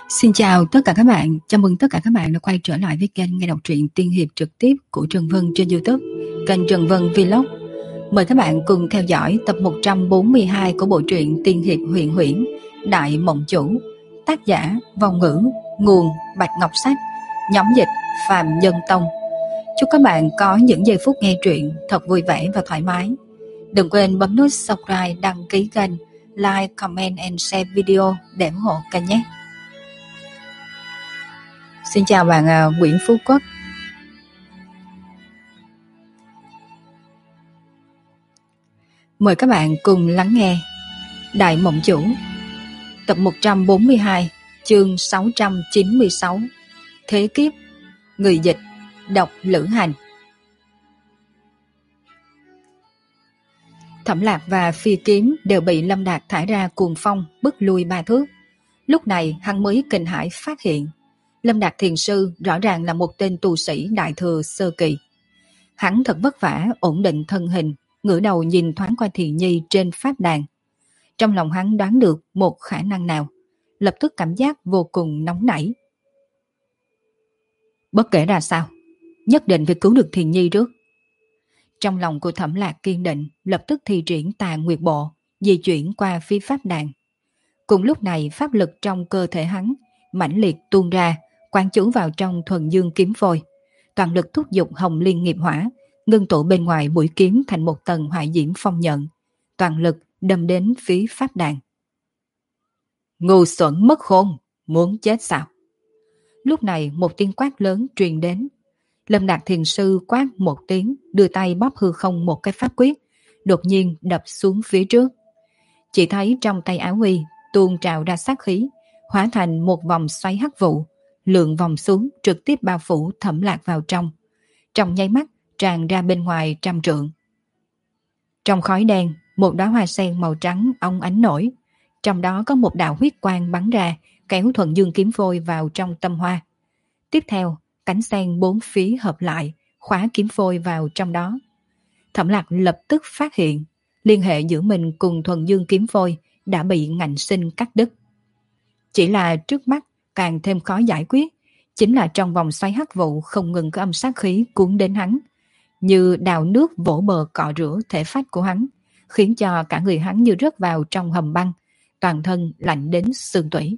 Xin chào tất cả các bạn, chào mừng tất cả các bạn đã quay trở lại với kênh nghe đọc truyện tiên hiệp trực tiếp của Trần Vân trên YouTube, kênh Trần Vân Vlog. Mời các bạn cùng theo dõi tập 142 của bộ truyện tiên hiệp huyền huyễn Đại Mộng Chủ, tác giả Vong Ngữ, nguồn Bạch Ngọc Sách, nhóm dịch Phạm Nhân Tông. Chúc các bạn có những giây phút nghe truyện thật vui vẻ và thoải mái. Đừng quên bấm nút subscribe, đăng ký kênh, like, comment and share video để ủng hộ kênh nhé. Xin chào bạn Nguyễn Phú Quốc. Mời các bạn cùng lắng nghe Đại Mộng Chủ, tập 142, chương 696, Thế Kiếp, người dịch, đọc Lữ Hành. Thẩm Lạc và Phi Kiếm đều bị Lâm Đạt thả ra cuồng phong bức lui 3 thước. Lúc này hắn mới kinh hãi phát hiện Lâm Đạt thiền sư rõ ràng là một tên tu sĩ đại thừa sơ kỳ. Hắn thật vất vả ổn định thân hình, ngửa đầu nhìn thoáng qua Thiền Nhi trên pháp đàn. Trong lòng hắn đoán được một khả năng nào, lập tức cảm giác vô cùng nóng nảy. Bất kể ra sao, nhất định phải cứu được Thiền Nhi trước. Trong lòng của Thẩm Lạc kiên định, lập tức thi triển Tà Nguyệt Bộ, di chuyển qua phía pháp đàn. Cùng lúc này pháp lực trong cơ thể hắn mãnh liệt tuôn ra, quán chú vào trong thuần dương kiếm phôi, toàn lực thúc giục Hồng Liên nghiệp hỏa, ngưng tụ bên ngoài mũi kiếm thành một tầng hỏa diễm phong nhận, toàn lực đâm đến phía pháp đàn. Ngu xuẩn mất khôn, muốn chết sao? Lúc này một tiếng quát lớn truyền đến. Lâm Đạt thiền sư quát một tiếng, đưa tay bóp hư không một cái pháp quyết, đột nhiên đập xuống phía trước. Chỉ thấy trong tay áo huy tuôn trào ra sát khí, hóa thành một vòng xoáy hắc vụ, lượn vòng xuống trực tiếp bao phủ Thẩm Lạc vào trong. Trong nháy mắt tràn ra bên ngoài 100 trượng. Trong khói đen, một đóa hoa sen màu trắng óng ánh nổi, trong đó có một đạo huyết quang bắn ra, kéo thuần dương kiếm phôi vào trong tâm hoa. Tiếp theo, cánh sen bốn phía hợp lại, khóa kiếm phôi vào trong đó. Thẩm Lạc lập tức phát hiện, liên hệ giữa mình cùng thuần dương kiếm phôi đã bị ngạnh sinh cắt đứt. Chỉ là trước mắt càng thêm khó giải quyết, chính là trong vòng xoáy hắc vụ không ngừng có âm sát khí cuốn đến hắn, như đào nước vỗ bờ cọ rửa thể phách của hắn, khiến cho cả người hắn như rớt vào trong hầm băng, toàn thân lạnh đến xương tủy.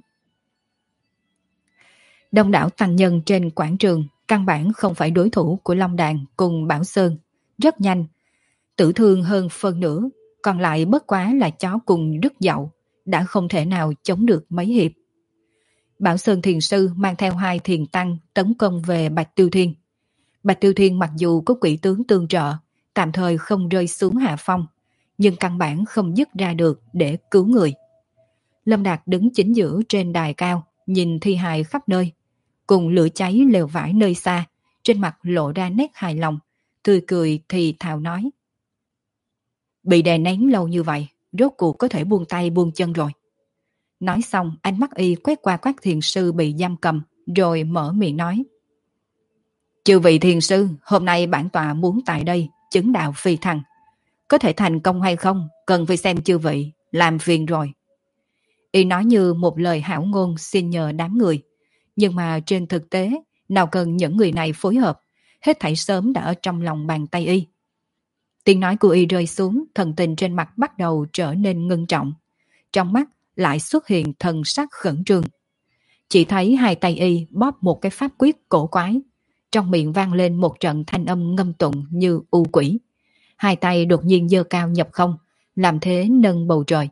Đông đảo tăng nhân trên quảng trường căn bản không phải đối thủ của Long Đàn cùng Bảo Sơn, rất nhanh tử thương hơn phân nửa, còn lại bất quá là chó cùng đứt dậu, đã không thể nào chống được mấy hiệp. Bảo Sơn thiền sư mang theo 2 thiền tăng tấn công về Bạch Tiêu Thiên. Bạch Tiêu Thiên mặc dù có quỷ tướng tương trợ, tạm thời không rơi xuống hạ phong, nhưng căn bản không dứt ra được để cứu người. Lâm Đạt đứng chính giữa trên đài cao, nhìn thi hài khắp nơi, cùng lửa cháy lều vải nơi xa, trên mặt lộ ra nét hài lòng, tươi cười thì thào nói: bị đè nén lâu như vậy, rốt cuộc có thể buông tay buông chân rồi. Nói xong, ánh mắt y quét qua các thiền sư bị giam cầm, rồi mở miệng nói: chư vị thiền sư, hôm nay bản tọa muốn tại đây chứng đạo phi thăng. Có thể thành công hay không, cần phải xem chư vị, làm phiền rồi. Y nói như một lời hảo ngôn xin nhờ đám người, nhưng mà trên thực tế, nào cần những người này phối hợp, hết thảy sớm đã ở trong lòng bàn tay y. Tiếng nói của y rơi xuống, thần tình trên mặt bắt đầu trở nên ngưng trọng. Trong mắt lại xuất hiện thần sắc khẩn trương. Chỉ thấy 2 tay y bóp một cái pháp quyết cổ quái, trong miệng vang lên một trận thanh âm ngâm tụng như u quỷ. 2 tay đột nhiên giơ cao nhập không, làm thế nâng bầu trời.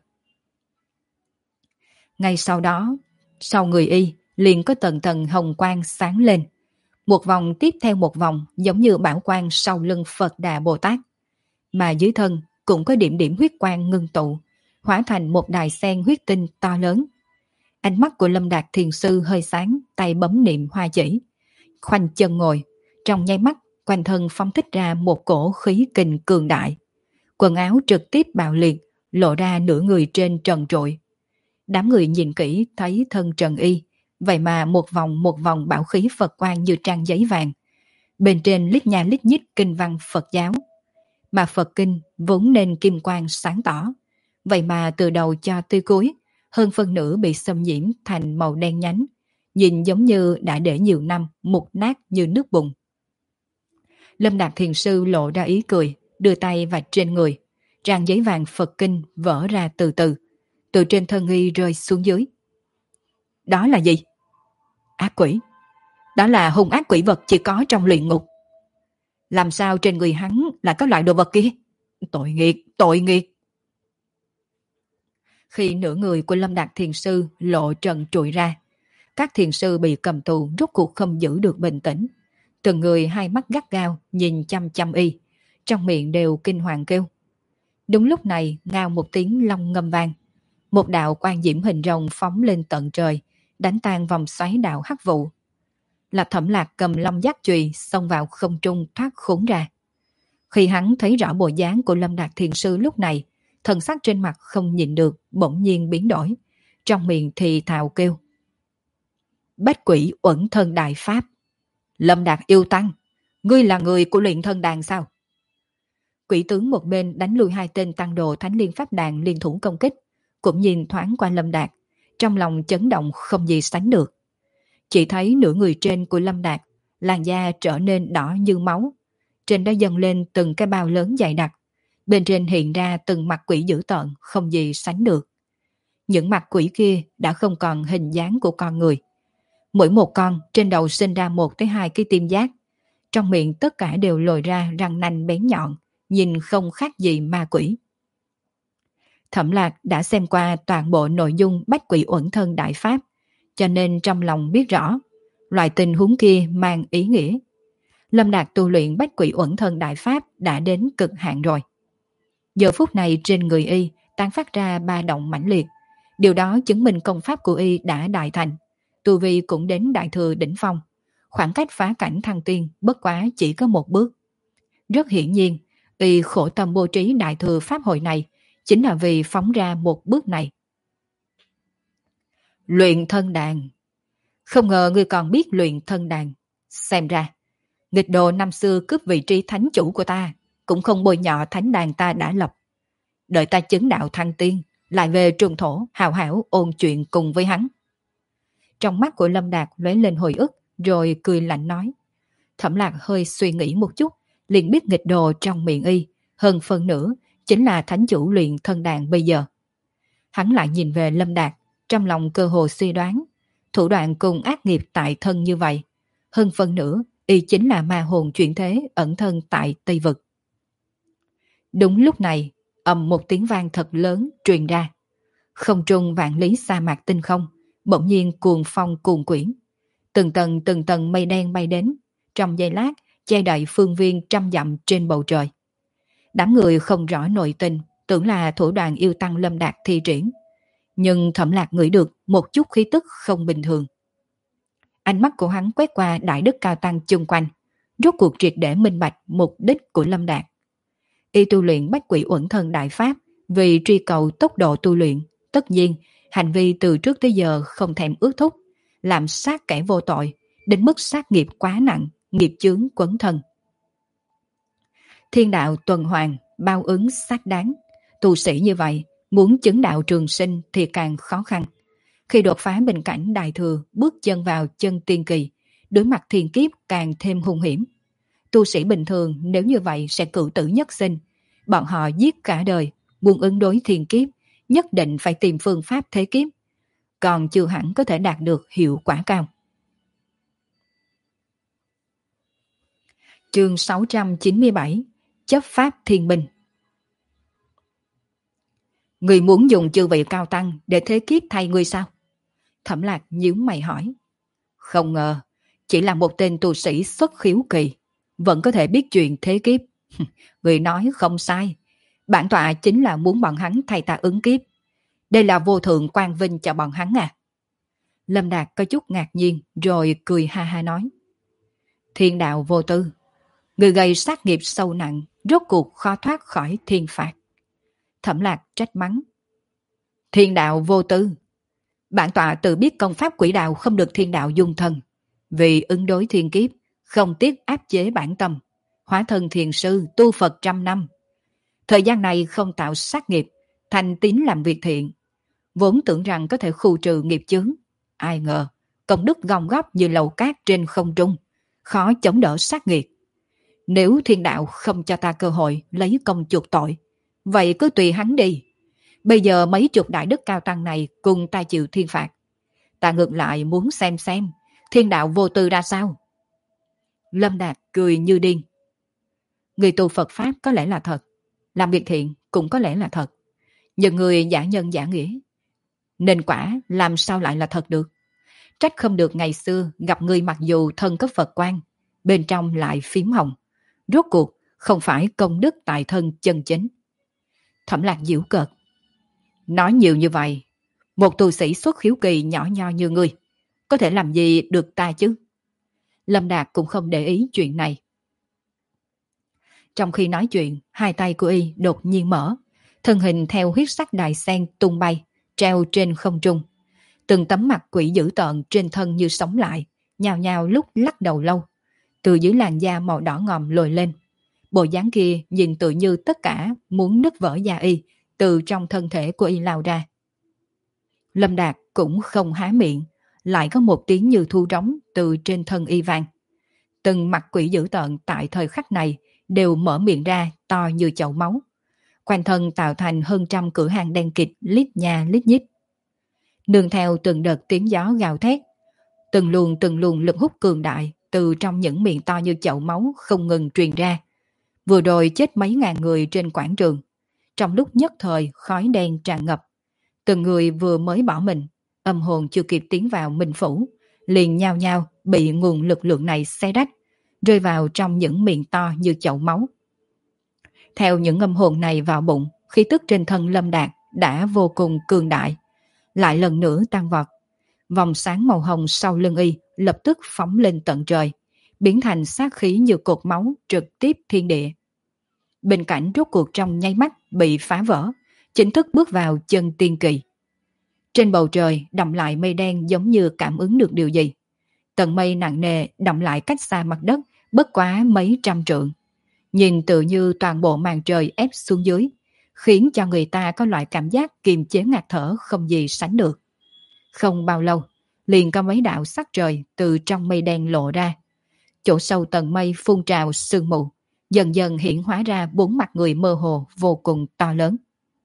Ngay sau đó, sau người y liền có tầng tầng hồng quang sáng lên, một vòng tiếp theo một vòng, giống như bảo quang sau lưng Phật Đà Bồ Tát. Mà dưới thân cũng có điểm điểm huyết quang ngưng tụ, hóa thành một đài sen huyết tinh to lớn. Ánh mắt của Lâm Đạt thiền sư hơi sáng, tay bấm niệm hoa chỉ, khoanh chân ngồi, trong nháy mắt quanh thân phóng thích ra một cổ khí kình cường đại. Quần áo trực tiếp bạo liệt, lộ ra nửa người trên trần trụi. Đám người nhìn kỹ thấy thân trần y, vậy mà một vòng bảo khí Phật quang như trang giấy vàng. Bên trên lít nha lít nhít kinh văn Phật giáo. Mà Phật kinh vốn nên kim quang sáng tỏ, vậy mà từ đầu cho tới cuối, hơn phân nửa bị xâm nhiễm thành màu đen nhánh, nhìn giống như đã để nhiều năm mục nát như nước bùn. Lâm Đạt thiền sư lộ ra ý cười, đưa tay vạch trên người. Trang giấy vàng Phật kinh vỡ ra từ từ, từ trên thân y rơi xuống dưới. Đó là gì? Ác quỷ. Đó là hung ác quỷ vật chỉ có trong luyện ngục. Làm sao trên người hắn lại có loại đồ vật kia? Tội nghiệp, tội nghiệp. Khi nửa người của Lâm Đạt thiền sư lộ trần trụi ra, các thiền sư bị cầm tù rốt cuộc không giữ được bình tĩnh. Từng người hai mắt gắt gao nhìn chăm chăm y, trong miệng đều kinh hoàng kêu. Đúng lúc này ngao một tiếng long ngâm vang, một đạo quang diễm hình rồng phóng lên tận trời, đánh tan vòng xoáy đạo hắc vụ. Là Thẩm Lạc cầm long giác chùy xông vào không trung thoát khốn ra. Khi hắn thấy rõ bộ dáng của Lâm Đạt thiền sư lúc này, thần sắc trên mặt không nhìn được bỗng nhiên biến đổi, trong miệng thì thào kêu: Bách quỷ uẩn thân đại pháp. Lâm Đạt yêu tăng, ngươi là người của luyện thân đàn sao? Quỷ tướng một bên đánh lui hai tên tăng đồ Thánh Liên Pháp Đàn liên thủ công kích, cũng nhìn thoáng qua Lâm Đạt, trong lòng chấn động không gì sánh được. Chỉ thấy nửa người trên của Lâm Đạt, làn da trở nên đỏ như máu, trên đó dâng lên từng cái bao lớn dày đặc, bên trên hiện ra từng mặt quỷ dữ tợn không gì sánh được. Những mặt quỷ kia đã không còn hình dáng của con người. Mỗi một con trên đầu sinh ra 1 tới 2 cái tim giác, trong miệng tất cả đều lồi ra răng nanh bén nhọn, nhìn không khác gì ma quỷ. Thẩm Lạc đã xem qua toàn bộ nội dung Bách Quỷ Uẩn Thân Đại Pháp, cho nên trong lòng biết rõ, loại tình huống kia mang ý nghĩa. Lâm Đạt tu luyện Bách Quỷ Uẩn Thân Đại Pháp đã đến cực hạn rồi. Giờ phút này trên người y tán phát ra ba động mãnh liệt, điều đó chứng minh công pháp của y đã đại thành, tu vi cũng đến đại thừa đỉnh phong, khoảng cách phá cảnh thăng tiên bất quá chỉ có một bước. Rất hiển nhiên, y khổ tâm bố trí đại thừa pháp hội này chính là vì phóng ra một bước này. Luyện thân đàn. Không ngờ ngươi còn biết luyện thân đàn. Xem ra, nghịch đồ năm xưa cướp vị trí thánh chủ của ta, cũng không bôi nhọ thánh đàn ta đã lập. Đợi ta chứng đạo thăng tiên, lại về trung thổ hào hảo ôn chuyện cùng với hắn. Trong mắt của Lâm Đạt lóe lên hồi ức, rồi cười lạnh nói. Thẩm Lạc hơi suy nghĩ một chút, liền biết nghịch đồ trong miệng y, hơn phần nữa chính là thánh chủ luyện thân đàn bây giờ. Hắn lại nhìn về Lâm Đạt, trong lòng cơ hồ suy đoán, thủ đoạn cùng ác nghiệp tại thân như vậy, hơn phần nữa y chính là ma hồn chuyển thế ẩn thân tại Tây Vực. Đúng lúc này, ầm một tiếng vang thật lớn truyền ra. Không trung vạn lý sa mạc tinh không, bỗng nhiên cuồng phong cuồng quyển. Từng tầng mây đen bay đến, trong giây lát che đậy phương viên trăm dặm trên bầu trời. Đám người không rõ nội tình, tưởng là thủ đoạn yêu tăng Lâm Đạt thi triển. Nhưng Thẩm Lạc ngửi được một chút khí tức không bình thường. Ánh mắt của hắn quét qua đại đức cao tăng chung quanh, rốt cuộc triệt để minh bạch mục đích của Lâm Đạt. Y tu luyện Bách Quỷ Uẩn Thân Đại Pháp vì truy cầu tốc độ tu luyện, tất nhiên hành vi từ trước tới giờ không thèm ước thúc, làm sát kẻ vô tội, đến mức sát nghiệp quá nặng, nghiệp chướng quấn thân. Thiên đạo tuần hoàn, bao ứng xác đáng. Tu sĩ như vậy, muốn chứng đạo trường sinh thì càng khó khăn. Khi đột phá bình cảnh đại thừa, bước chân vào chân tiên kỳ, đối mặt thiên kiếp càng thêm hung hiểm. Tu sĩ bình thường nếu như vậy sẽ cựu tử nhất sinh. Bọn họ giết cả đời, muốn ứng đối thiên kiếp, nhất định phải tìm phương pháp thế kiếp. Còn chưa hẳn có thể đạt được hiệu quả cao. Chương 697: Chấp pháp thiên binh. Người muốn dùng chư vị cao tăng để thế kiếp thay ngươi sao? Thẩm Lạc nhíu mày hỏi. Không ngờ, chỉ là một tên tu sĩ xuất khiếu kỳ, vẫn có thể biết chuyện thế kiếp. Người nói không sai, bản tọa chính là muốn bọn hắn thay ta ứng kiếp. Đây là vô thượng quang vinh cho bọn hắn à? Lâm Đạt có chút ngạc nhiên rồi cười ha ha nói. Thiên đạo vô tư, người gây sát nghiệp sâu nặng, rốt cuộc khó thoát khỏi thiên phạt. Thẩm Lạc trách mắng. Thiên đạo vô tư, bản tọa tự biết công pháp quỷ đạo không được thiên đạo dung thân, vì ứng đối thiên kiếp không tiếc áp chế bản tâm, hóa thân thiền sư tu Phật 100 năm. Thời gian này không tạo sát nghiệp, thành tín làm việc thiện, vốn tưởng rằng có thể khu trừ nghiệp chướng, ai ngờ công đức gom góp như lầu cát trên không trung, khó chống đỡ sát nghiệt. Nếu thiên đạo không cho ta cơ hội lấy công chuộc tội, vậy cứ tùy hắn đi. Bây giờ mấy chục đại đức cao tăng này cùng ta chịu thiên phạt. Ta ngược lại muốn xem thiên đạo vô tư ra sao. Lâm Đạt cười như điên. Người tu Phật Pháp có lẽ là thật, làm việc thiện cũng có lẽ là thật, nhưng người giả nhân giả nghĩa, nên quả làm sao lại là thật được. Trách không được ngày xưa gặp người mặc dù thân có Phật quan, bên trong lại phím hồng. Rốt cuộc không phải công đức tại thân chân chính. Thẩm Lạc giễu cợt. Nói nhiều như vậy, một tu sĩ xuất hiếu kỳ nhỏ nho như ngươi, có thể làm gì được ta chứ? Lâm Đạt cũng không để ý chuyện này. Trong khi nói chuyện, hai tay của y đột nhiên mở, thân hình theo huyết sắc đài sen tung bay, treo trên không trung. Từng tấm mặt quỷ dữ tợn trên thân như sống lại, nhào nhào lúc lắc đầu lâu. Từ dưới làn da màu đỏ ngòm lồi lên. Bộ dáng kia nhìn tự như tất cả muốn nứt vỡ da y, từ trong thân thể của y lao ra. Lâm Đạt cũng không há miệng, lại có một tiếng như thu trống từ trên thân y vang. Từng mặt quỷ dữ tợn tại thời khắc này đều mở miệng ra to như chậu máu. Quanh thân tạo thành hơn trăm cửa hàng đen kịt lít nha lít nhít. Nương theo từng đợt tiếng gió gào thét, từng luồng lực hút cường đại từ trong những miệng to như chậu máu không ngừng truyền ra. Vừa rồi chết mấy ngàn người trên quảng trường. Trong lúc nhất thời khói đen tràn ngập. Từng người vừa mới bỏ mình, âm hồn chưa kịp tiến vào minh phủ, liền nhao nhao bị nguồn lực lượng này xé rách, rơi vào trong những miệng to như chậu máu. Theo những âm hồn này vào bụng, khí tức trên thân Lâm Đạt đã vô cùng cường đại, lại lần nữa tăng vọt. Vòng sáng màu hồng sau lưng y lập tức phóng lên tận trời, biến thành sát khí như cột máu trực tiếp thiên địa. Bình cảnh rốt cuộc trong nháy mắt bị phá vỡ, chính thức bước vào chân tiên kỳ. Trên bầu trời đọng lại mây đen giống như cảm ứng được điều gì. Tầng mây nặng nề đọng lại cách xa mặt đất bất quá mấy trăm trượng. Nhìn tự như toàn bộ màn trời ép xuống dưới, khiến cho người ta có loại cảm giác kiềm chế ngạt thở không gì sánh được. Không bao lâu, liền có mấy đạo sắc trời từ trong mây đen lộ ra. Chỗ sâu tầng mây phun trào sương mù, dần dần hiện hóa ra bốn mặt người mơ hồ vô cùng to lớn.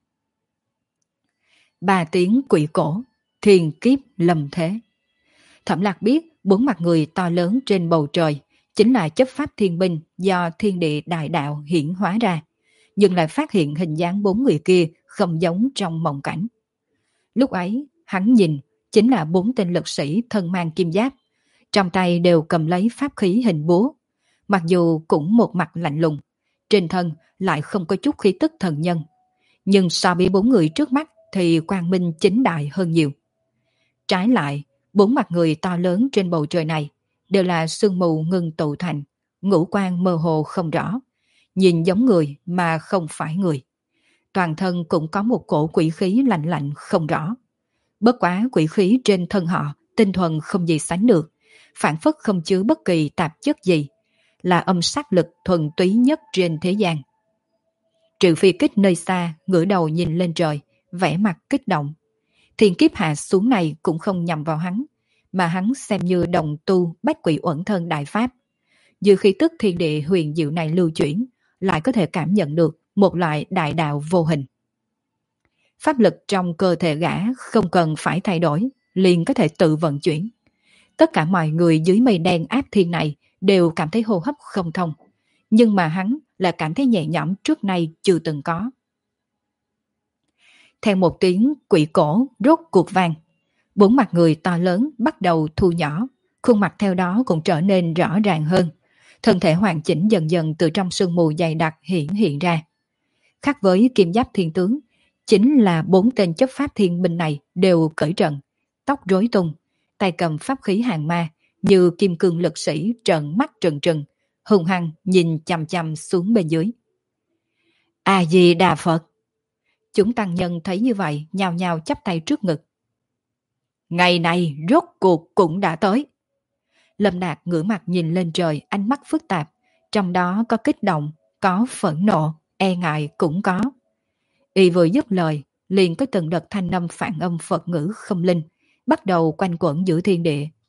Ba tiếng quỷ cổ, thiên kiếp lâm thế. Thẩm Lạc biết bốn mặt người to lớn trên bầu trời chính là chấp pháp thiên binh do thiên địa đại đạo hiển hóa ra, nhưng lại phát hiện hình dáng bốn người kia không giống trong mộng cảnh. Lúc ấy, hắn nhìn chính là bốn tên lực sĩ thân mang kim giáp, trong tay đều cầm lấy pháp khí hình búa, mặc dù cũng một mặt lạnh lùng, trên thân lại không có chút khí tức thần nhân, nhưng so với bốn người trước mắt thì quang minh chính đại hơn nhiều. Trái lại, bốn mặt người to lớn trên bầu trời này đều là sương mù ngưng tụ thành, ngũ quan mơ hồ không rõ, nhìn giống người mà không phải người. Toàn thân cũng có một cổ quỷ khí lạnh lạnh không rõ. Bất quá quỷ khí trên thân họ tinh thuần không gì sánh được, phản phất không chứa bất kỳ tạp chất gì, là âm sát lực thuần túy nhất trên thế gian. Triệu Phi Kích nơi xa ngửa đầu nhìn lên trời, vẻ mặt kích động. Thiên kiếp hạ xuống này cũng không nhằm vào hắn, mà hắn xem như đồng tu bách quỷ uẩn thân đại pháp. Dư khí tức thiên địa huyền diệu này lưu chuyển, lại có thể cảm nhận được một loại đại đạo vô hình. Pháp lực trong cơ thể gã không cần phải thay đổi, liền có thể tự vận chuyển. Tất cả mọi người dưới mây đen áp thiên này đều cảm thấy hô hấp không thông, nhưng mà hắn là cảm thấy nhẹ nhõm trước nay chưa từng có. Theo một tiếng quỷ cổ rốt cuộc vang, bốn mặt người to lớn bắt đầu thu nhỏ, khuôn mặt theo đó cũng trở nên rõ ràng hơn. Thân thể hoàn chỉnh dần dần từ trong sương mù dày đặc hiện ra. Khác với kim giáp thiên tướng, chính là bốn tên chấp pháp thiên binh này đều cởi trần, tóc rối tung, tay cầm pháp khí hàng ma, như kim cương lực sĩ trợn mắt trừng trừng, hung hăng nhìn chằm chằm xuống bên dưới. A Di Đà Phật! Chúng tăng nhân thấy như vậy nhao nhao chắp tay trước ngực. Ngày này rốt cuộc cũng đã tới. Lâm Đạt ngửa mặt nhìn lên trời, ánh mắt phức tạp, trong đó có kích động, có phẫn nộ, e ngại cũng có. Y vừa dứt lời, liền có từng đợt thanh âm phản âm Phật ngữ không linh, bắt đầu quanh quẩn giữa thiên địa.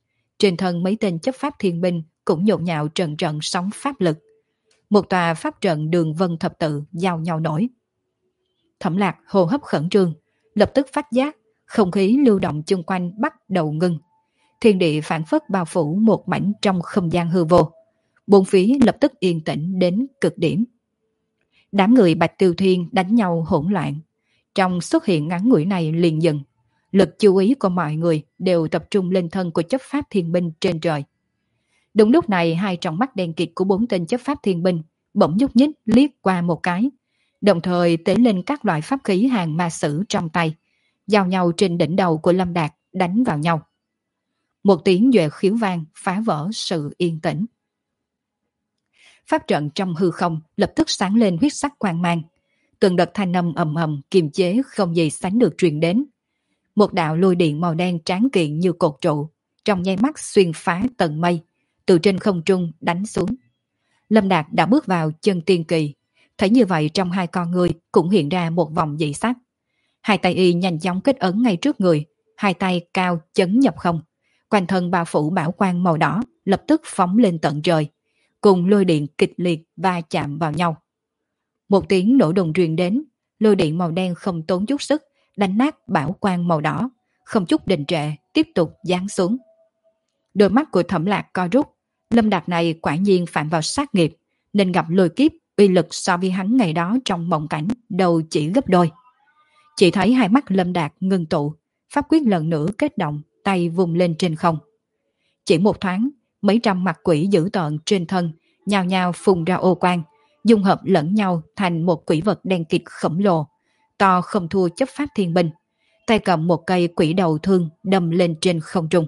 trên thân mấy tên chấp pháp thiên binh cũng nhộn nhạo trận trận sóng pháp lực. Một tòa pháp trận đường vân thập tự giao nhau nổi. Thẩm Lạc hô hấp khẩn trương, lập tức phát giác không khí lưu động chung quanh bắt đầu ngưng. Thiên địa phản phất bao phủ một mảnh trong không gian hư vô. Bốn phía lập tức yên tĩnh đến cực điểm. Đám người Bạch Tiêu Thiên đánh nhau hỗn loạn. Trong xuất hiện ngắn ngủi này liền dừng. Lực chú ý của mọi người đều tập trung lên thân của chấp pháp thiên binh trên trời. Đúng lúc này, hai tròng mắt đen kịt của bốn tên chấp pháp thiên binh bỗng nhúc nhích liếc qua một cái, đồng thời tế lên các loại pháp khí hàng ma sử trong tay, giao nhau trên đỉnh đầu của Lâm Đạt đánh vào nhau. Một tiếng duệ khiếu vang phá vỡ sự yên tĩnh. Pháp trận trong hư không lập tức sáng lên huyết sắc quang mang. Từng đợt thanh âm ầm ầm kiềm chế không gì sánh được truyền đến. Một đạo lôi điện màu đen tráng kiện như cột trụ, trong nháy mắt xuyên phá tầng mây, từ trên không trung đánh xuống. Lâm Đạt đã bước vào chân tiên kỳ, thấy như vậy trong hai con người cũng hiện ra một vòng dị sắc. Hai tay y nhanh chóng kết ấn ngay trước người, hai tay cao chấn nhập không, quanh thân bao phủ bảo quang màu đỏ lập tức phóng lên tận trời, cùng lôi điện kịch liệt va chạm vào nhau. Một tiếng nổ đùng truyền đến, lôi điện màu đen không tốn chút sức đánh nát bảo quang màu đỏ, không chút đình trệ tiếp tục giáng xuống. Đôi mắt của Thẩm Lạc co rút, Lâm Đạt này quả nhiên phạm vào sát nghiệp, nên gặp lôi kiếp uy lực so với hắn ngày đó trong mộng cảnh đầu chỉ gấp đôi. Chỉ thấy hai mắt Lâm Đạt ngưng tụ, pháp quyết lần nữa kết động, tay vùng lên trên không. Chỉ một thoáng, mấy trăm mặt quỷ dữ tợn trên thân nhao nhao phun ra ô quang, dung hợp lẫn nhau thành một quỷ vật đen kịt khổng lồ, to không thua chấp pháp thiên binh, tay cầm một cây quỷ đầu thương đâm lên trên không trung.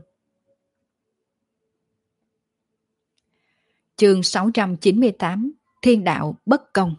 Chương 698, Thiên đạo bất công.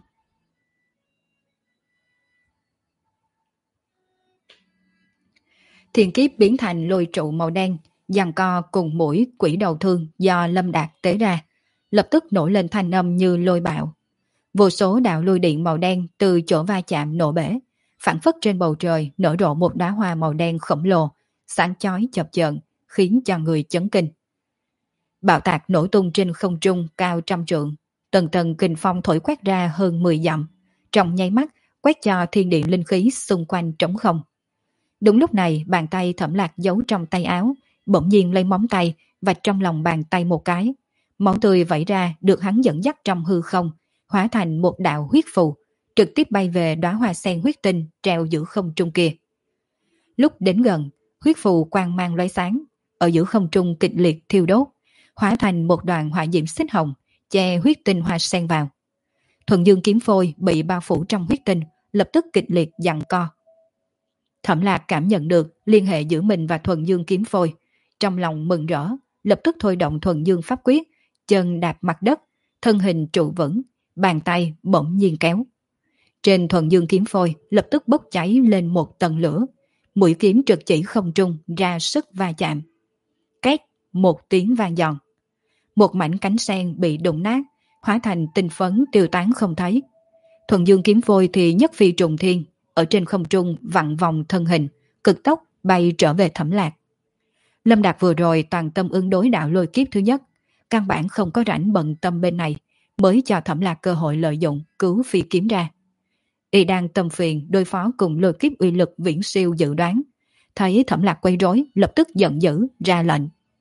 Thiên kiếp biến thành lôi trụ màu đen, giằng co cùng mũi quỷ đầu thương do Lâm Đạt tế ra, lập tức nổi lên thanh âm như lôi bạo. Vô số đạo lôi điện màu đen từ chỗ va chạm nổ bể, phản phất trên bầu trời nở rộ một đóa hoa màu đen khổng lồ, sáng chói chập chờn, khiến cho người chấn kinh. Bạo tạc nổ tung trên không trung cao trăm trượng, tầng tầng kình phong thổi quét ra hơn 10 dặm, trong nháy mắt quét cho thiên địa linh khí xung quanh trống không. Đúng lúc này, bàn tay Thẩm Lạc giấu trong tay áo bỗng nhiên lấy móng tay vạch trong lòng bàn tay một cái, máu tươi vẩy ra được hắn dẫn dắt trong hư không, hóa thành một đạo huyết phù, trực tiếp bay về đóa hoa sen huyết tinh treo giữa không trung kia. Lúc đến gần, huyết phù quang mang lóe sáng, ở giữa không trung kịch liệt thiêu đốt, hóa thành một đoàn hỏa diễm xích hồng, che huyết tinh hoa sen vào. Thuần Dương kiếm phôi bị bao phủ trong huyết tinh, lập tức kịch liệt giằng co. Thẩm Lạc cảm nhận được liên hệ giữa mình và Thuần Dương kiếm phôi, trong lòng mừng rỡ, lập tức thôi động Thuần Dương pháp quyết, chân đạp mặt đất, thân hình trụ vững, bàn tay bỗng nhiên kéo. Trên Thuần Dương kiếm phôi lập tức bốc cháy lên một tầng lửa, mũi kiếm trực chỉ không trung ra sức va chạm. Két, một tiếng vang giòn. Một mảnh cánh sen bị đụng nát, hóa thành tinh phấn tiêu tán không thấy. Thuần Dương kiếm phôi thì nhất phi trùng thiên, ở trên không trung vặn vòng thân hình, cực tốc bay trở về Thẩm Lạc. Lâm Đạt vừa rồi toàn tâm ứng đối đạo lôi kiếp thứ nhất, căn bản không có rảnh bận tâm bên này, mới cho Thẩm Lạc cơ hội lợi dụng cứu phi kiếm ra. Y đang tâm phiền đối phó cùng lôi kiếp uy lực viễn siêu dự đoán, thấy Thẩm Lạc quay rối, lập tức giận dữ ra lệnh: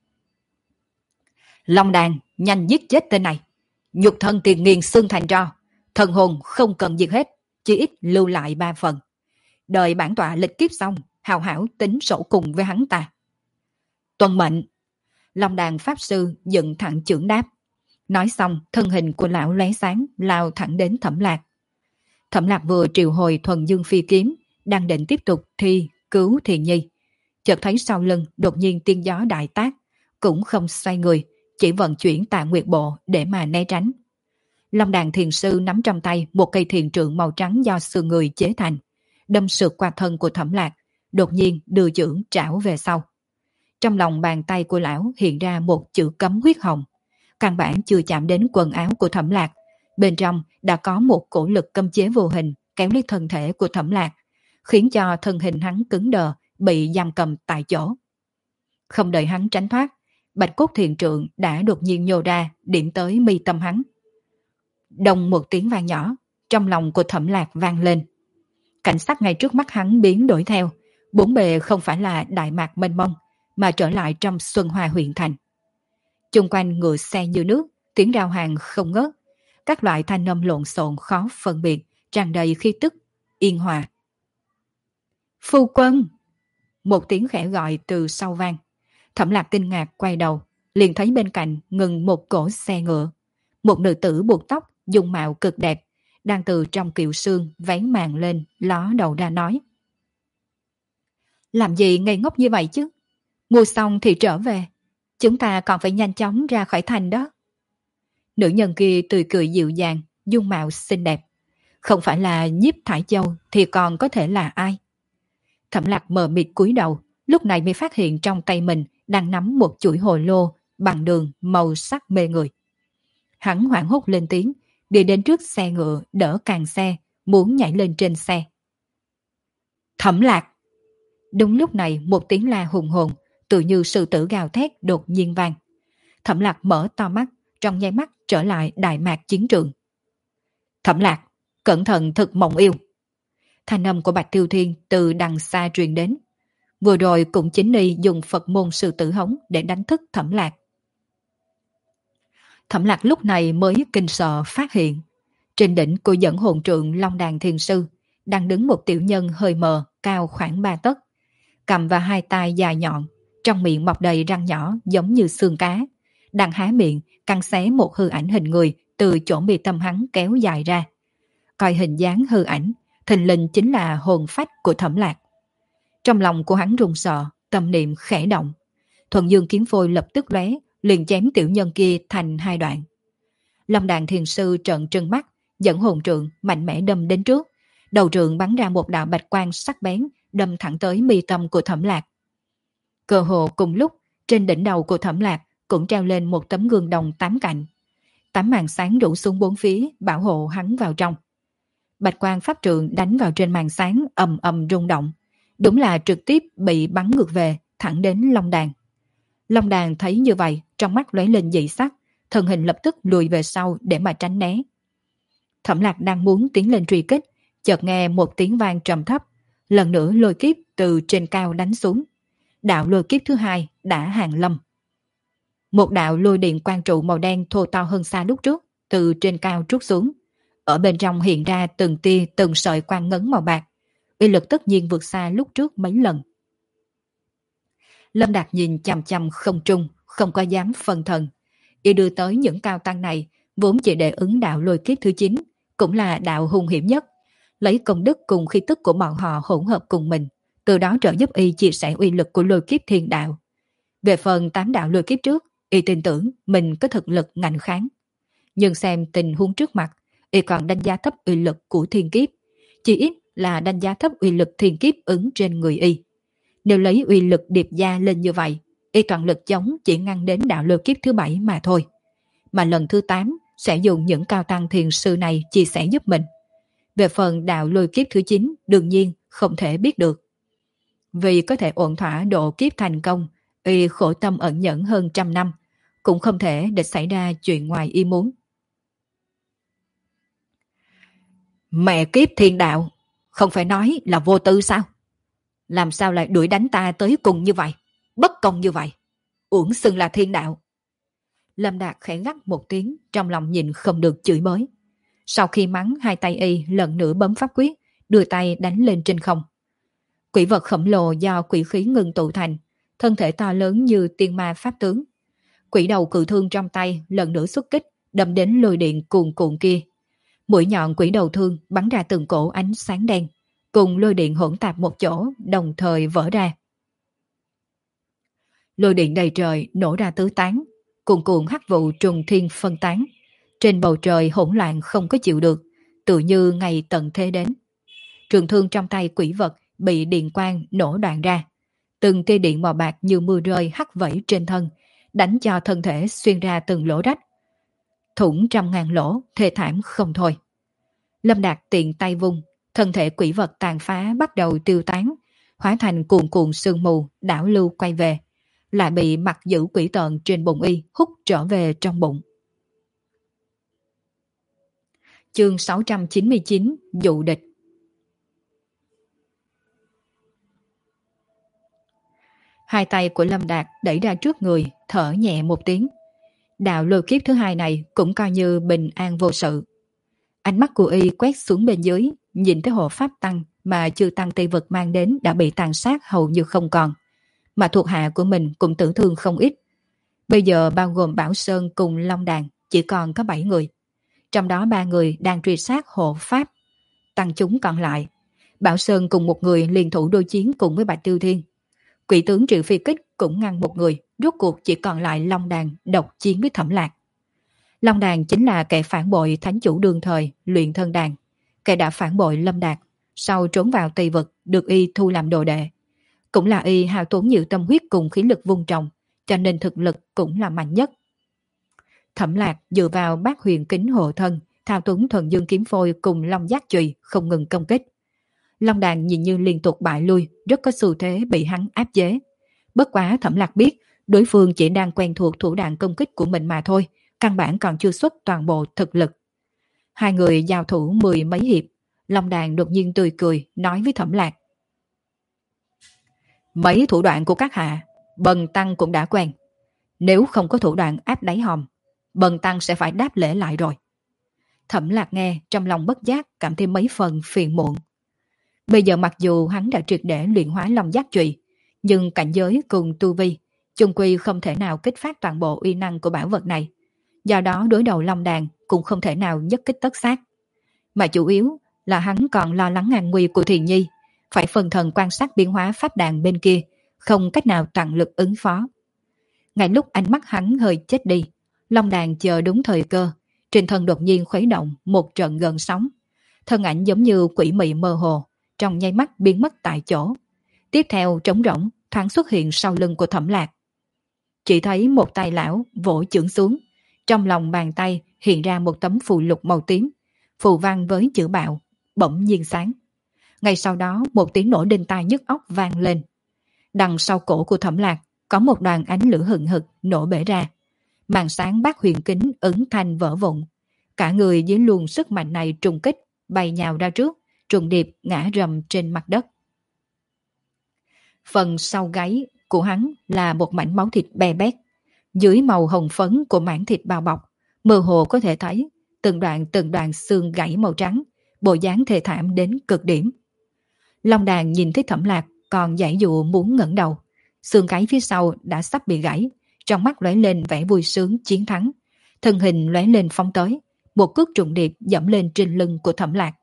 Long Đàn, nhanh giết chết tên này, nhục thân tiền nghiền xương thành tro, thần hồn không cần diệt hết, chỉ ít lưu lại 3 phần. Đợi bản tọa lịch kiếp xong, hào hảo tính sổ cùng với hắn ta. Tuân mệnh. Long Đàn pháp sư dựng thẳng chưởng đáp. Nói xong, thân hình của lão lóe sáng lao thẳng đến Thẩm Lạc. Thẩm Lạc vừa triệu hồi Thuần Dương phi kiếm, đang định tiếp tục thi cứu Thiền Nhi, chợt thấy sau lưng đột nhiên tiên gió đại tác, cũng không xoay người, chỉ vận chuyển Tà Nguyệt Bộ để mà né tránh. Long Đàn thiền sư nắm trong tay một cây thiền trượng màu trắng do xương người chế thành, đâm sượt qua thân của Thẩm Lạc, đột nhiên đưa chưởng trảo về sau. Trong lòng bàn tay của lão hiện ra một chữ cấm huyết hồng, căn bản chưa chạm đến quần áo của Thẩm Lạc, bên trong đã có một cổ lực cấm chế vô hình kéo lấy thân thể của Thẩm Lạc, khiến cho thân hình hắn cứng đờ, bị giam cầm tại chỗ. Không đợi hắn tránh thoát, bạch cốt thiền trượng đã đột nhiên nhô ra, điểm tới mi tâm hắn. Đồng một tiếng vang nhỏ, trong lòng của Thẩm Lạc vang lên. Cảnh sắc ngay trước mắt hắn biến đổi theo, bốn bề không phải là đại mạc mênh mông, mà trở lại trong Xuân Hoa huyện thành. Chung quanh ngựa xe như nước, tiếng rao hàng không ngớt, các loại thanh âm lộn xộn khó phân biệt, tràn đầy khí tức yên hòa. Phu quân! Một tiếng khẽ gọi từ sau vang. Thẩm Lạc kinh ngạc quay đầu, liền thấy bên cạnh ngừng một cỗ xe ngựa. Một nữ tử buộc tóc, dung mạo cực đẹp, đang từ trong kiệu sương váy màn lên, ló đầu ra nói. Làm gì ngây ngốc như vậy chứ? Mua xong thì trở về. Chúng ta còn phải nhanh chóng ra khỏi thành đó. Nữ nhân kia tươi cười dịu dàng, dung mạo xinh đẹp. Không phải là Nhiếp Thải Châu thì còn có thể là ai? Thẩm Lạc mờ mịt cúi đầu, lúc này mới phát hiện trong tay mình đang nắm một chuỗi hồ lô bằng đường màu sắc mê người. Hắn hoảng hốt lên tiếng, đi đến trước xe ngựa đỡ càng xe, muốn nhảy lên trên xe. Thẩm Lạc! Đúng lúc này một tiếng la hùng hồn, tự như sư tử gào thét đột nhiên vang. Thẩm Lạc mở to mắt, trong nháy mắt trở lại đại mạc chiến trường. Thẩm Lạc, cẩn thận thực mộng yêu. Thanh âm của Bạch Tiêu Thiên từ đằng xa truyền đến. Vừa rồi cũng chính y dùng Phật môn sư tử hống để đánh thức Thẩm Lạc. Thẩm Lạc lúc này mới kinh sợ phát hiện. Trên đỉnh của dẫn hồn trượng Long Đàn Thiền Sư đang đứng một tiểu nhân hơi mờ, cao khoảng 3 tấc. Cầm và hai tay dài nhọn, trong miệng mọc đầy răng nhỏ giống như xương cá. Đang há miệng, cắn xé một hư ảnh hình người từ chỗ mi tâm hắn kéo dài ra. Coi hình dáng hư ảnh, thình lình chính là hồn phách của Thẩm Lạc. Trong lòng của hắn run sợ, tâm niệm khẽ động. Thuần Dương kiếm phôi lập tức lóe, liền chém tiểu nhân kia thành hai đoạn. Long Đàn Thiền Sư trợn trừng mắt, dẫn hồn trượng mạnh mẽ đâm đến trước. Đầu trượng bắn ra một đạo bạch quang sắc bén, đâm thẳng tới mi tâm của Thẩm Lạc. Cơ hồ cùng lúc, trên đỉnh đầu của Thẩm Lạc cũng treo lên một tấm gương đồng 8 cạnh. 8 màn sáng rủ xuống bốn phía, bảo hộ hắn vào trong. Bạch quang pháp trượng đánh vào trên màn sáng ầm ầm rung động. Đúng là trực tiếp bị bắn ngược về, thẳng đến Long Đàn. Long Đàn thấy như vậy, trong mắt lóe lên dị sắc, thân hình lập tức lùi về sau để mà tránh né. Thẩm Lạc đang muốn tiến lên truy kích, chợt nghe một tiếng vang trầm thấp, lần nữa lôi kiếp từ trên cao đánh xuống. Đạo lôi kiếp thứ hai đã hàng lâm. Một đạo lôi điện quang trụ màu đen thô to hơn xa lúc trước, từ trên cao trút xuống. Ở bên trong hiện ra từng tia từng sợi quang ngấn màu bạc, uy lực tất nhiên vượt xa lúc trước mấy lần. Lâm Đạt nhìn chằm chằm không trung, không có dám phân thần. Y đưa tới những cao tăng này, vốn chỉ để ứng đạo lôi kiếp thứ 9, cũng là đạo hung hiểm nhất. Lấy công đức cùng khí tức của bọn họ hỗn hợp cùng mình, từ đó trợ giúp Y chia sẻ uy lực của lôi kiếp thiên đạo. Về phần 8 đạo lôi kiếp trước, Y tin tưởng mình có thực lực ngạnh kháng. Nhưng xem tình huống trước mặt, Y còn đánh giá thấp uy lực của thiên kiếp, chỉ ít là đánh giá thấp uy lực thiên kiếp ứng trên người Y. Nếu lấy uy lực điệp gia lên như vậy, Y toàn lực chống chỉ ngăn đến đạo lôi kiếp thứ 7 mà thôi. Mà lần thứ 8 sẽ dùng những cao tăng thiền sư này chia sẻ giúp mình. Về phần đạo lôi kiếp thứ 9 đương nhiên không thể biết được. Vì có thể ổn thỏa độ kiếp thành công, Y khổ tâm ẩn nhẫn hơn 100 năm, cũng không thể để xảy ra chuyện ngoài ý muốn. Mẹ kiếp thiên đạo, không phải nói là vô tư sao? Làm sao lại đuổi đánh ta tới cùng như vậy? Bất công như vậy. Uổng xưng là thiên đạo. Lâm Đạt khẽ gắt một tiếng, trong lòng nhìn không được chửi bới. Sau khi mắng, hai tay Y lần nữa bấm pháp quyết, đưa tay đánh lên trên không. Quỷ vật khổng lồ do quỷ khí ngưng tụ thành, thân thể to lớn như tiên ma pháp tướng. Quỷ đầu cự thương trong tay lần nữa xuất kích, đâm đến lôi điện cuồn cuộn kia. Mũi nhọn quỷ đầu thương bắn ra từng cổ ánh sáng đen, cùng lôi điện hỗn tạp một chỗ, đồng thời vỡ ra. Lôi điện đầy trời nổ ra tứ tán, cuồn cuộn hắc vụ trùng thiên phân tán. Trên bầu trời hỗn loạn không có chịu được, tự như ngày tận thế đến. Trường thương trong tay quỷ vật bị điện quang nổ đoạn ra. Từng tia điện màu bạc như mưa rơi hắt vẫy trên thân, đánh cho thân thể xuyên ra từng lỗ rách. Thủng trăm ngàn lỗ, thê thảm không thôi. Lâm Đạt tiện tay vung, thân thể quỷ vật tàn phá bắt đầu tiêu tán, hóa thành cuồn cuộn sương mù, đảo lưu quay về. lại bị mặt giữ quỷ tợn trên bụng y hút trở về trong bụng. Chương 699 Dụ địch. Hai tay của Lâm Đạt đẩy ra trước người, thở nhẹ một tiếng. Đạo lôi kiếp thứ hai này cũng coi như bình an vô sự. Ánh mắt của y quét xuống bên dưới, nhìn thấy hộ pháp tăng mà chư tăng Tây Vực mang đến đã bị tàn sát hầu như không còn, mà thuộc hạ của mình cũng tử thương không ít. Bây giờ bao gồm Bảo Sơn cùng Long Đàn chỉ còn có 7 người, trong đó 3 người đang truy sát hộ pháp tăng chúng còn lại. Bảo Sơn cùng một người liên thủ đối chiến cùng với Bạch Tiêu Thiên. Quỷ tướng Triệu Phi Kích cũng ngăn một người, rốt cuộc chỉ còn lại Long Đàn độc chiến với Thẩm Lạc. Long Đàn chính là kẻ phản bội thánh chủ đương thời Luyện Thân Đàn, kẻ đã phản bội Lâm Đạt, sau trốn vào Tây Vực được y thu làm đồ đệ. Cũng là y hao tốn nhiều tâm huyết cùng khí lực vung trồng, cho nên thực lực cũng là mạnh nhất. Thẩm Lạc dựa vào Bát Huyền Kính hộ thân, thao túng Thuần Dương Kiếm Phôi cùng Long Giác Chùy không ngừng công kích. Long Đàn nhìn như liên tục bại lui, rất có xu thế bị hắn áp chế. Bất quá Thẩm Lạc biết đối phương chỉ đang quen thuộc thủ đoạn công kích của mình mà thôi, căn bản còn chưa xuất toàn bộ thực lực. Hai người giao thủ 10 mấy hiệp, Long Đàn đột nhiên tươi cười nói với Thẩm Lạc: mấy thủ đoạn của các hạ, bần tăng cũng đã quen. Nếu không có thủ đoạn áp đáy hòm, bần tăng sẽ phải đáp lễ lại rồi. Thẩm Lạc nghe trong lòng bất giác cảm thấy mấy phần phiền muộn. Bây giờ mặc dù hắn đã triệt để luyện hóa Long Giác Chùy, nhưng cảnh giới cùng tu vi chung quy không thể nào kích phát toàn bộ uy năng của bảo vật này. Do đó đối đầu Long Đàn cũng không thể nào nhất kích tất sát. Mà chủ yếu là hắn còn lo lắng an nguy của Thiền Nhi, phải phân thần quan sát biến hóa pháp đàn bên kia, không cách nào toàn lực ứng phó. Ngay lúc ánh mắt hắn hơi chết đi, Long Đàn chờ đúng thời cơ, trên thân đột nhiên khuấy động một trận gợn sóng. Thân ảnh giống như quỷ mị mơ hồ, trong nháy mắt biến mất tại chỗ. Tiếp theo trống rỗng thoáng xuất hiện sau lưng của Thẩm Lạc. Chỉ thấy một tay lão vỗ chưởng xuống, trong lòng bàn tay hiện ra một tấm phù lục màu tím, phù văn với chữ bạo bỗng nhiên sáng. Ngay sau đó một tiếng nổ đinh tai nhức óc vang lên. Đằng sau cổ của Thẩm Lạc có một đoàn ánh lửa hừng hực nổ bể ra. Màn sáng Bát Huyền Kính ứng thanh vỡ vụn. Cả người dưới luồng sức mạnh này trùng kích, bay nhào ra trước, trùng điệp ngã rầm trên mặt đất. Phần sau gáy của hắn là một mảnh máu thịt be bét. Dưới màu hồng phấn của mảng thịt bao bọc, mơ hồ có thể thấy từng đoạn xương gãy màu trắng, bộ dáng thê thảm đến cực điểm. Long Đàn nhìn thấy Thẩm Lạc còn giãy dụa muốn ngẩng đầu, xương gáy phía sau đã sắp bị gãy, trong mắt lóe lên vẻ vui sướng chiến thắng, thân hình lóe lên phóng tới, một cước trùng điệp dẫm lên trên lưng của Thẩm Lạc.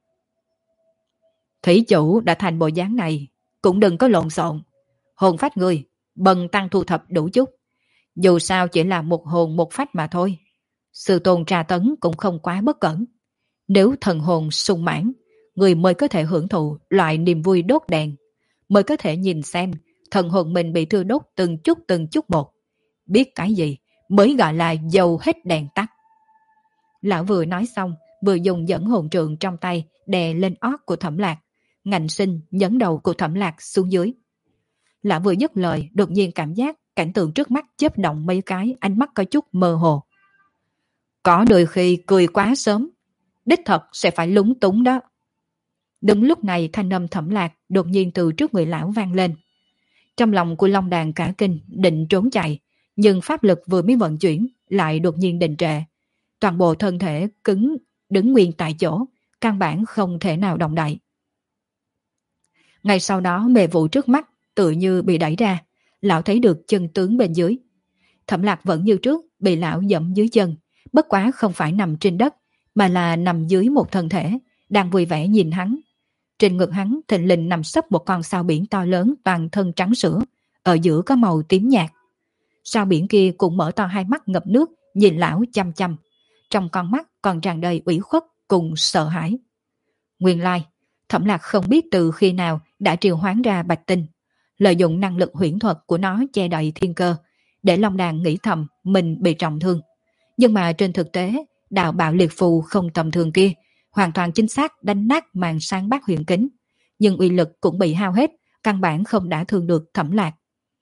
Thủy chủ đã thành bộ dáng này, cũng đừng có lộn xộn. Hồn phách người, bần tăng thu thập đủ chút. Dù sao chỉ là một hồn một phách mà thôi. Sư tôn tra tấn cũng không quá bất cẩn. Nếu thần hồn sung mãn, người mới có thể hưởng thụ loại niềm vui đốt đèn, mới có thể nhìn xem thần hồn mình bị thiêu đốt từng chút một. Biết cái gì mới gọi là dầu hết đèn tắt. Lão vừa nói xong, vừa dùng dẫn hồn trượng trong tay đè lên ót của Thẩm Lạc, ngạnh sinh nhấn đầu của Thẩm Lạc xuống dưới. Lão vừa dứt lời, đột nhiên cảm giác cảnh tượng trước mắt chớp động mấy cái, ánh mắt có chút mơ hồ. Có đôi khi cười quá sớm, đích thật sẽ phải lúng túng đó. Đúng lúc này thanh âm Thẩm Lạc đột nhiên từ trước người lão vang lên. Trong lòng của Long Đàn cả kinh, định trốn chạy, nhưng pháp lực vừa mới vận chuyển lại đột nhiên đình trệ. Toàn bộ thân thể cứng đứng nguyên tại chỗ, căn bản không thể nào động đậy. Ngay sau đó mê vụ trước mắt tự như bị đẩy ra, lão thấy được chân tướng bên dưới. Thẩm Lạc vẫn như trước bị lão dẫm dưới chân, bất quá không phải nằm trên đất, mà là nằm dưới một thân thể, đang vui vẻ nhìn hắn. Trên ngực hắn thình lình nằm sấp một con sao biển to lớn toàn thân trắng sữa, ở giữa có màu tím nhạt. Sao biển kia cũng mở to hai mắt ngập nước, nhìn lão chăm chăm. Trong con mắt còn tràn đầy ủy khuất cùng sợ hãi. Nguyên lai, Thẩm Lạc không biết từ khi nào đã triệu hoán ra Bạch Tinh, lợi dụng năng lực huyễn thuật của nó che đậy thiên cơ, để Long Đàn nghĩ thầm mình bị trọng thương. Nhưng mà trên thực tế, đạo bạo liệt phù không tầm thường kia hoàn toàn chính xác đánh nát màn sáng Bát Huyền Kính, nhưng uy lực cũng bị hao hết, căn bản không đả thương được Thẩm Lạc.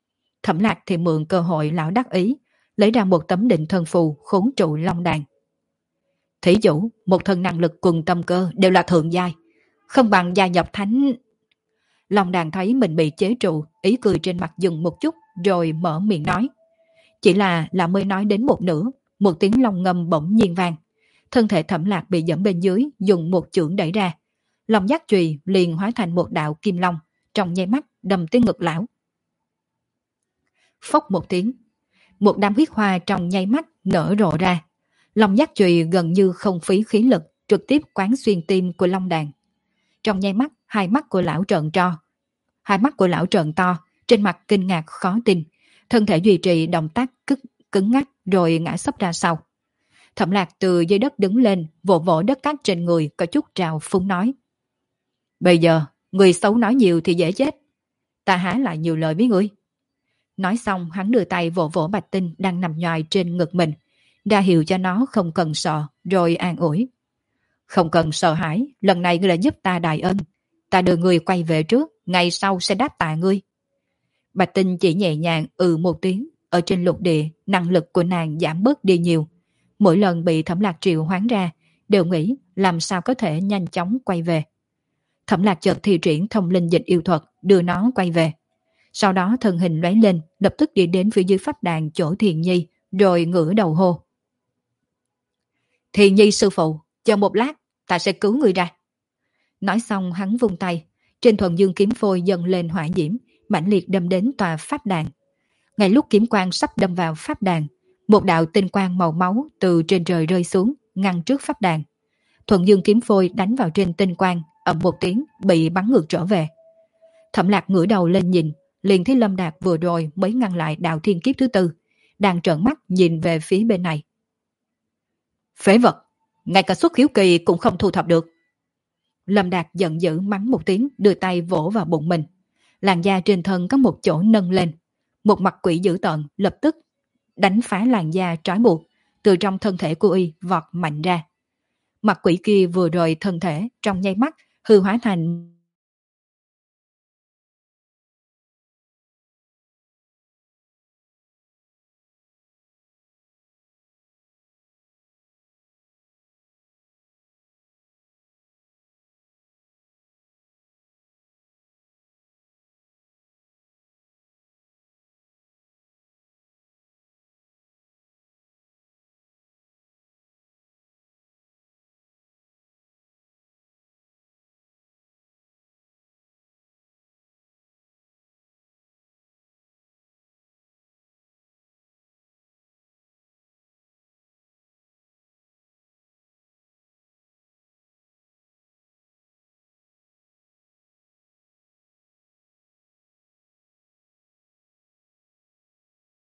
Thẩm Lạc thì mượn cơ hội lão đắc ý, lấy ra một tấm định thân phù khốn trụ long đàn. Thí chủ, một thân năng lực cùng tâm cơ đều là thượng giai, không bằng gia nhập thánh. Long đàn thấy mình bị chế trụ, ý cười trên mặt dừng một chút, rồi mở miệng nói. Chỉ là mới nói đến một nửa, một tiếng long ngâm bỗng nhiên vang. Thân thể Thẩm Lạc bị dẫm bên dưới, dùng một chưởng đẩy ra. Long giác chùy liền hóa thành một đạo kim long, trong nháy mắt đâm tới ngực lão. Phốc một tiếng, một đám huyết hoa trong nháy mắt nở rộ ra. Long giác chùy gần như không phí khí lực, trực tiếp quán xuyên tim của long đàn. Trong nháy mắt, hai mắt của lão trợn to, trên mặt kinh ngạc khó tin, thân thể duy trì động tác cứng ngắc rồi ngã sấp ra sau. Thẩm Lạc từ dưới đất đứng lên, vỗ vỗ đất cát trên người, có chút trào phúng nói. Bây giờ, người xấu nói nhiều thì dễ chết. Ta há lại nhiều lời với ngươi. Nói xong, hắn đưa tay vỗ vỗ Bạch Tinh đang nằm nhoài trên ngực mình, ra hiệu cho nó không cần sợ, rồi an ủi. Không cần sợ hãi, lần này ngươi đã giúp ta đại ân. Ta đưa ngươi quay về trước, ngày sau sẽ đáp tạ ngươi. Bạch Tinh chỉ nhẹ nhàng một tiếng, ở trên lục địa, năng lực của nàng giảm bớt đi nhiều. Mỗi lần bị Thẩm Lạc triệu hoán ra, đều nghĩ làm sao có thể nhanh chóng quay về. Thẩm Lạc chợt thi triển thông linh dịch yêu thuật, đưa nó quay về. Sau đó thân hình lóe lên, lập tức đi đến phía dưới pháp đàn chỗ Thiền Nhi, rồi ngửa đầu hô. Thiền Nhi sư phụ, chờ một lát, ta sẽ cứu người ra. Nói xong hắn vung tay, trên thuần dương kiếm phôi dâng lên hỏa diễm, mãnh liệt đâm đến tòa pháp đàn. Ngay lúc kiếm quang sắp đâm vào pháp đàn, một đạo tinh quang màu máu từ trên trời rơi xuống, ngăn trước pháp đàn. Thuần dương kiếm phôi đánh vào trên tinh quang, ầm một tiếng, bị bắn ngược trở về. Thẩm Lạc ngửa đầu lên nhìn, liền thấy Lâm Đạt vừa rồi mới ngăn lại đạo thiên kiếp thứ tư, đang trợn mắt nhìn về phía bên này. Phế vật, ngay cả xuất khiếu kỳ cũng không thu thập được. Lâm Đạt giận dữ mắng một tiếng, đưa tay vỗ vào bụng mình. Làn da trên thân có một chỗ nâng lên, một mặt quỷ dữ tợn lập tức đánh phá làn da trói buộc, từ trong thân thể của y vọt mạnh ra. Mặt quỷ kia vừa rời thân thể, trong nháy mắt hư hóa thành